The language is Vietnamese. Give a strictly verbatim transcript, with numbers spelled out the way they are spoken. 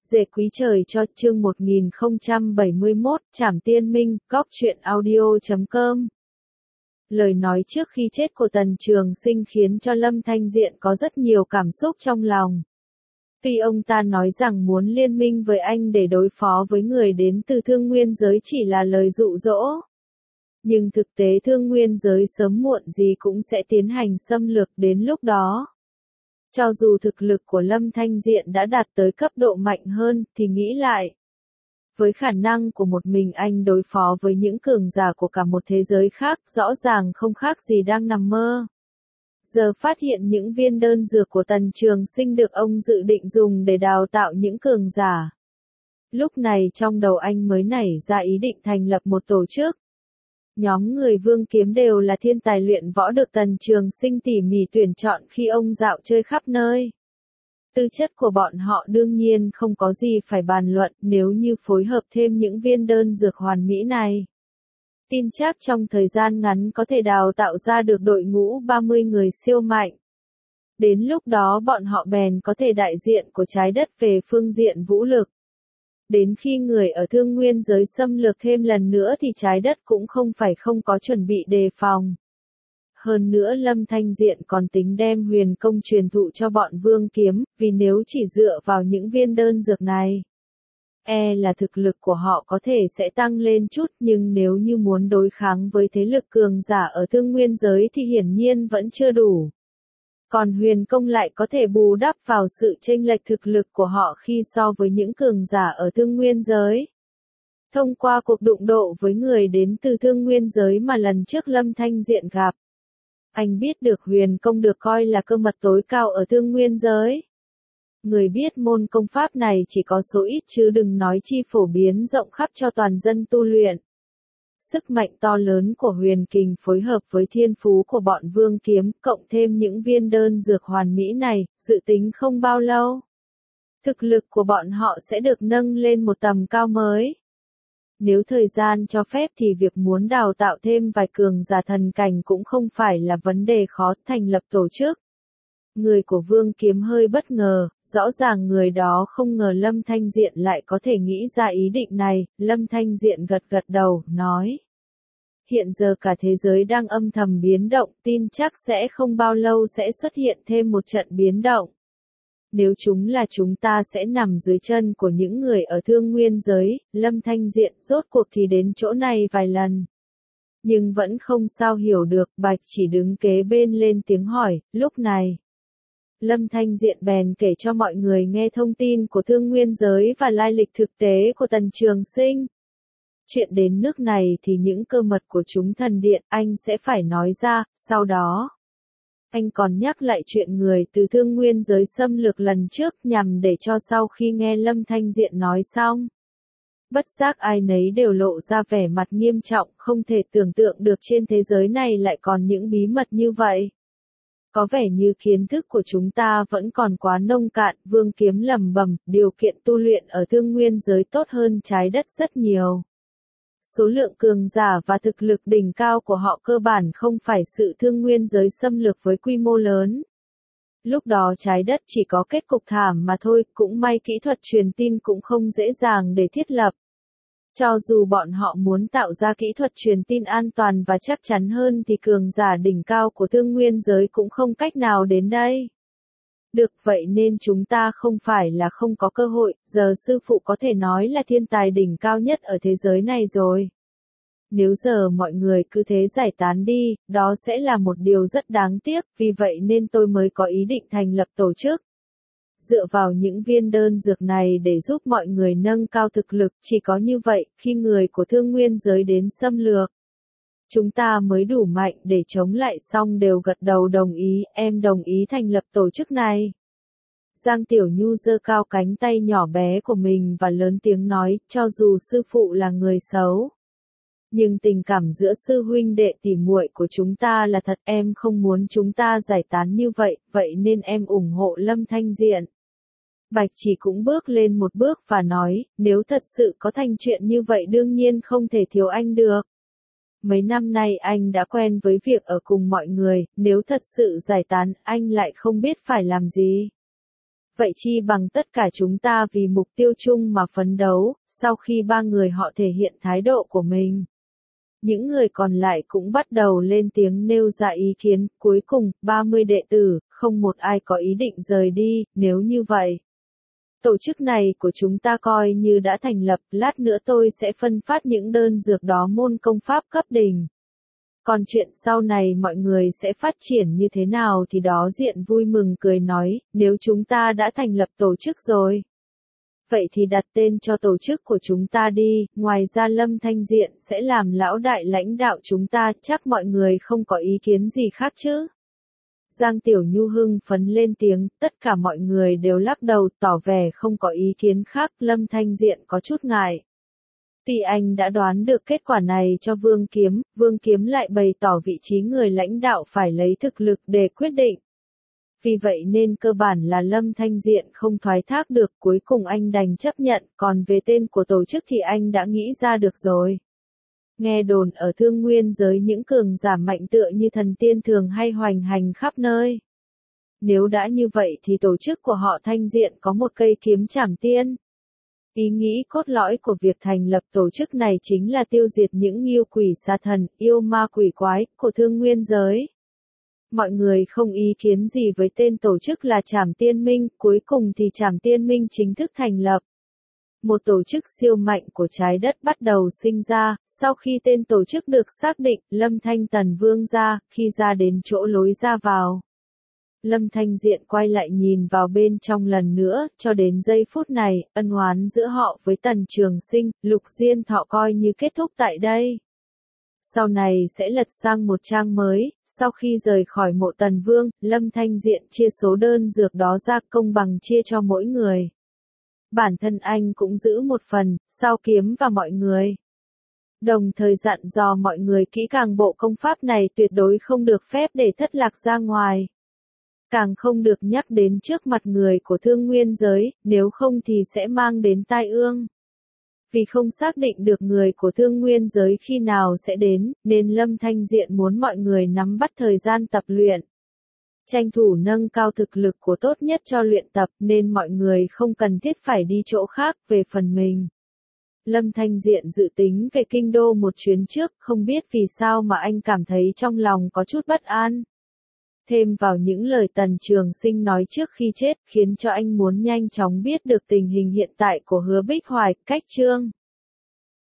Dệ quý trời cho chương một nghìn không trăm bảy mươi mốt, Trảm Tiên Minh, góc truyện audio chấm com. Lời nói trước khi chết của Tần Trường Sinh khiến cho Lâm Thanh Diện có rất nhiều cảm xúc trong lòng. Tuy ông ta nói rằng muốn liên minh với anh để đối phó với người đến từ thương nguyên giới chỉ là lời dụ dỗ. Nhưng thực tế thương nguyên giới sớm muộn gì cũng sẽ tiến hành xâm lược đến lúc đó. Cho dù thực lực của Lâm Thanh Diện đã đạt tới cấp độ mạnh hơn, thì nghĩ lại. Với khả năng của một mình anh đối phó với những cường giả của cả một thế giới khác, rõ ràng không khác gì đang nằm mơ. Giờ phát hiện những viên đơn dược của Tần Trường Sinh được ông dự định dùng để đào tạo những cường giả. Lúc này trong đầu anh mới nảy ra ý định thành lập một tổ chức. Nhóm người Vương Kiếm đều là thiên tài luyện võ được Tần Trường Sinh tỉ mỉ tuyển chọn khi ông dạo chơi khắp nơi. Tư chất của bọn họ đương nhiên không có gì phải bàn luận nếu như phối hợp thêm những viên đơn dược hoàn mỹ này. Tin chắc trong thời gian ngắn có thể đào tạo ra được đội ngũ ba mươi người siêu mạnh. Đến lúc đó bọn họ bèn có thể đại diện của trái đất về phương diện vũ lực. Đến khi người ở thương nguyên giới xâm lược thêm lần nữa thì trái đất cũng không phải không có chuẩn bị đề phòng. Hơn nữa Lâm Thanh Diện còn tính đem huyền công truyền thụ cho bọn Vương Kiếm, vì nếu chỉ dựa vào những viên đơn dược này, e là thực lực của họ có thể sẽ tăng lên chút, nhưng nếu như muốn đối kháng với thế lực cường giả ở thương nguyên giới thì hiển nhiên vẫn chưa đủ. Còn huyền công lại có thể bù đắp vào sự chênh lệch thực lực của họ khi so với những cường giả ở thương nguyên giới. Thông qua cuộc đụng độ với người đến từ thương nguyên giới mà lần trước Lâm Thanh Diện gặp, anh biết được huyền công được coi là cơ mật tối cao ở thương nguyên giới. Người biết môn công pháp này chỉ có số ít chứ đừng nói chi phổ biến rộng khắp cho toàn dân tu luyện. Sức mạnh to lớn của huyền kình phối hợp với thiên phú của bọn Vương Kiếm, cộng thêm những viên đơn dược hoàn mỹ này, dự tính không bao lâu. Thực lực của bọn họ sẽ được nâng lên một tầm cao mới. Nếu thời gian cho phép thì việc muốn đào tạo thêm vài cường giả thần cảnh cũng không phải là vấn đề khó. Thành lập tổ chức. Người của Vương Kiếm hơi bất ngờ, rõ ràng người đó không ngờ Lâm Thanh Diện lại có thể nghĩ ra ý định này. Lâm Thanh Diện gật gật đầu, nói. Hiện giờ cả thế giới đang âm thầm biến động, tin chắc sẽ không bao lâu sẽ xuất hiện thêm một trận biến động. Nếu chúng là chúng ta sẽ nằm dưới chân của những người ở thương nguyên giới. Lâm Thanh Diện rốt cuộc thì đến chỗ này vài lần. Nhưng vẫn không sao hiểu được, Bạch chỉ đứng kế bên lên tiếng hỏi. Lúc này, Lâm Thanh Diện bèn kể cho mọi người nghe thông tin của thương nguyên giới và lai lịch thực tế của Tần Trường Sinh. Chuyện đến nước này thì những cơ mật của chúng thần điện anh sẽ phải nói ra. Sau đó, anh còn nhắc lại chuyện người từ thương nguyên giới xâm lược lần trước nhằm để cho sau khi nghe Lâm Thanh Diện nói xong, bất giác ai nấy đều lộ ra vẻ mặt nghiêm trọng, không thể tưởng tượng được trên thế giới này lại còn những bí mật như vậy. Có vẻ như kiến thức của chúng ta vẫn còn quá nông cạn. Vương Kiếm lẩm bẩm, điều kiện tu luyện ở thương nguyên giới tốt hơn trái đất rất nhiều. Số lượng cường giả và thực lực đỉnh cao của họ cơ bản không phải sự thương nguyên giới xâm lược với quy mô lớn. Lúc đó trái đất chỉ có kết cục thảm mà thôi, cũng may kỹ thuật truyền tin cũng không dễ dàng để thiết lập. Cho dù bọn họ muốn tạo ra kỹ thuật truyền tin an toàn và chắc chắn hơn thì cường giả đỉnh cao của thương nguyên giới cũng không cách nào đến đây. Được vậy nên chúng ta không phải là không có cơ hội, giờ sư phụ có thể nói là thiên tài đỉnh cao nhất ở thế giới này rồi. Nếu giờ mọi người cứ thế giải tán đi, đó sẽ là một điều rất đáng tiếc, vì vậy nên tôi mới có ý định thành lập tổ chức. Dựa vào những viên đơn dược này để giúp mọi người nâng cao thực lực, chỉ có như vậy, khi người của thương nguyên giới đến xâm lược, chúng ta mới đủ mạnh để chống lại. Xong đều gật đầu đồng ý, em đồng ý thành lập tổ chức này. Giang Tiểu Nhu giơ cao cánh tay nhỏ bé của mình và lớn tiếng nói, cho dù sư phụ là người xấu, nhưng tình cảm giữa sư huynh đệ tỉ muội của chúng ta là thật, em không muốn chúng ta giải tán như vậy, vậy nên em ủng hộ Lâm Thanh Diện. Bạch chỉ cũng bước lên một bước và nói, nếu thật sự có thành chuyện như vậy đương nhiên không thể thiếu anh được. Mấy năm nay anh đã quen với việc ở cùng mọi người, nếu thật sự giải tán, anh lại không biết phải làm gì. Vậy chi bằng tất cả chúng ta vì mục tiêu chung mà phấn đấu. Sau khi ba người họ thể hiện thái độ của mình, những người còn lại cũng bắt đầu lên tiếng nêu ra ý kiến. Cuối cùng, ba mươi đệ tử, không một ai có ý định rời đi. Nếu như vậy, tổ chức này của chúng ta coi như đã thành lập. Lát nữa tôi sẽ phân phát những đơn dược đó môn công pháp cấp đỉnh. Còn chuyện sau này mọi người sẽ phát triển như thế nào thì đó Diện vui mừng cười nói, nếu chúng ta đã thành lập tổ chức rồi, vậy thì đặt tên cho tổ chức của chúng ta đi. Ngoài ra Lâm Thanh Diện sẽ làm lão đại lãnh đạo chúng ta, chắc mọi người không có ý kiến gì khác chứ? Giang Tiểu Nhu hưng phấn lên tiếng, tất cả mọi người đều lắc đầu tỏ vẻ không có ý kiến khác. Lâm Thanh Diện có chút ngại. Tuy anh đã đoán được kết quả này cho Vương Kiếm, Vương Kiếm lại bày tỏ vị trí người lãnh đạo phải lấy thực lực để quyết định. Vì vậy nên cơ bản là Lâm Thanh Diện không thoái thác được, cuối cùng anh đành chấp nhận, còn về tên của tổ chức thì anh đã nghĩ ra được rồi. Nghe đồn ở Thương Nguyên giới những cường giả mạnh tựa như thần tiên thường hay hoành hành khắp nơi. Nếu đã như vậy thì tổ chức của họ Thanh Diện có một cây kiếm trảm tiên. Ý nghĩ cốt lõi của việc thành lập tổ chức này chính là tiêu diệt những yêu quỷ sa thần, yêu ma quỷ quái của Thương Nguyên giới. Mọi người không ý kiến gì với tên tổ chức là Trảm Tiên Minh, cuối cùng thì Trảm Tiên Minh chính thức thành lập. Một tổ chức siêu mạnh của trái đất bắt đầu sinh ra. Sau khi tên tổ chức được xác định, Lâm Thanh Tần Vương ra, khi ra đến chỗ lối ra vào, Lâm Thanh Diện quay lại nhìn vào bên trong lần nữa. Cho đến giây phút này, ân oán giữa họ với Tần Trường Sinh, Lục Diên Thọ coi như kết thúc tại đây. Sau này sẽ lật sang một trang mới. Sau khi rời khỏi mộ Tần Vương, Lâm Thanh Diện chia số đơn dược đó ra, công bằng chia cho mỗi người. Bản thân anh cũng giữ một phần, Sao Kiếm và mọi người. Đồng thời dặn dò mọi người kỹ càng bộ công pháp này tuyệt đối không được phép để thất lạc ra ngoài. Càng không được nhắc đến trước mặt người của Thương Nguyên giới, nếu không thì sẽ mang đến tai ương. Vì không xác định được người của Thương Nguyên giới khi nào sẽ đến, nên Lâm Thanh Diện muốn mọi người nắm bắt thời gian tập luyện. Tranh thủ nâng cao thực lực của tốt nhất cho luyện tập, nên mọi người không cần thiết phải đi chỗ khác. Về phần mình, Lâm Thanh Diện dự tính về kinh đô một chuyến trước, không biết vì sao mà anh cảm thấy trong lòng có chút bất an. Thêm vào những lời Tần Trường Sinh nói trước khi chết, khiến cho anh muốn nhanh chóng biết được tình hình hiện tại của Hứa Bích Hoài. Cách chương